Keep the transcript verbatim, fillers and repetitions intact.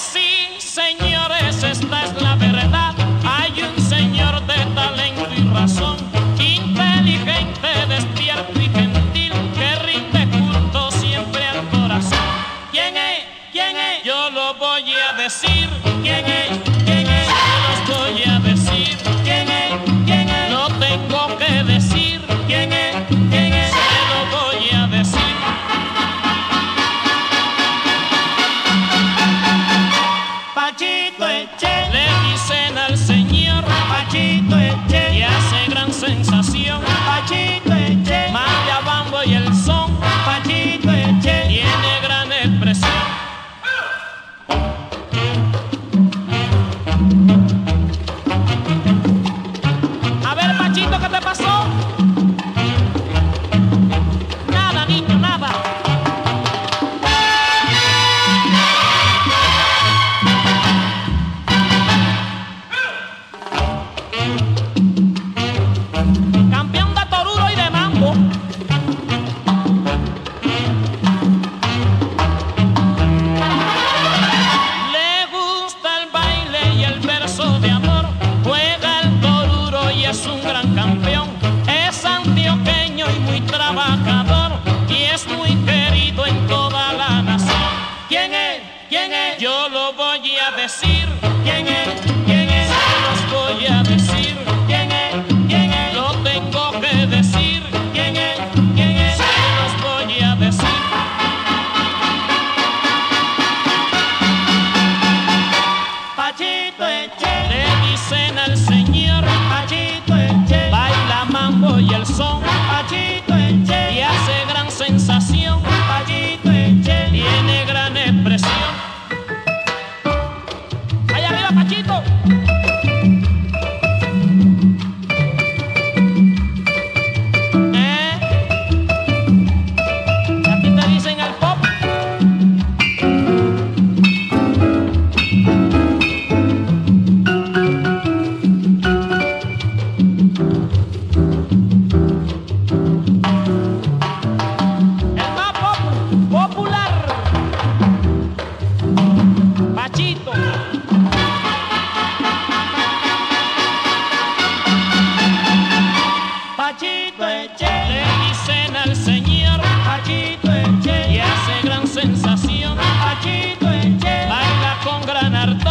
sí, señores, esta es la verdad. Hay un señor de talento y razón, inteligente, despierto y gentil, que rinde culto siempre al corazón. ¿Quién es? ¿Quién es? Yo lo voy a decir. ¿Quién es? ¿Quién es? Yo los voy a decir. ¿Quién es? ¿Quién es? Lo tengo que decir. ¿Quién es? ¿Quién es? Se lo voy a decir. Pachito Eche, Le dicen al señor Pachito Eche, y hace gran sensación. Pachito Eche, Maya, bambo y el son, Pachito Eche. tiene gran expresión. A ver, Pachito, ¿qué te pasó? Nada, niño, nada. Campeón de toruro y de mambo. Le gusta el baile y el verso de amor. Juega el toruro y es un gran campeón. Es antioqueño y muy trabajador, y es muy querido en toda la nación. ¿Quién es? ¿Quién es? Yo lo voy a decir. ¿Quién es? ¿Quién es? Se los voy a decir. ¿Quién es? ¿Quién es? Lo tengo que decir. ¿Quién es? ¿Quién es? Se los voy a decir. Pachito Eche, Le dicen al señor, Pachito Eche, baila mambo y el son, Pachito Eche, y hace gran sensación, Pachito Eche. tiene gran expresión. ¡Allá arriba, Pachito! ¿Eh? ¿A ti te dicen el pop? El más pop- popular. Pachito. Pachito Eche, Le dicen al señor Pachito Eche, y hace gran sensación. Pachito Eche, Baila con gran ardor.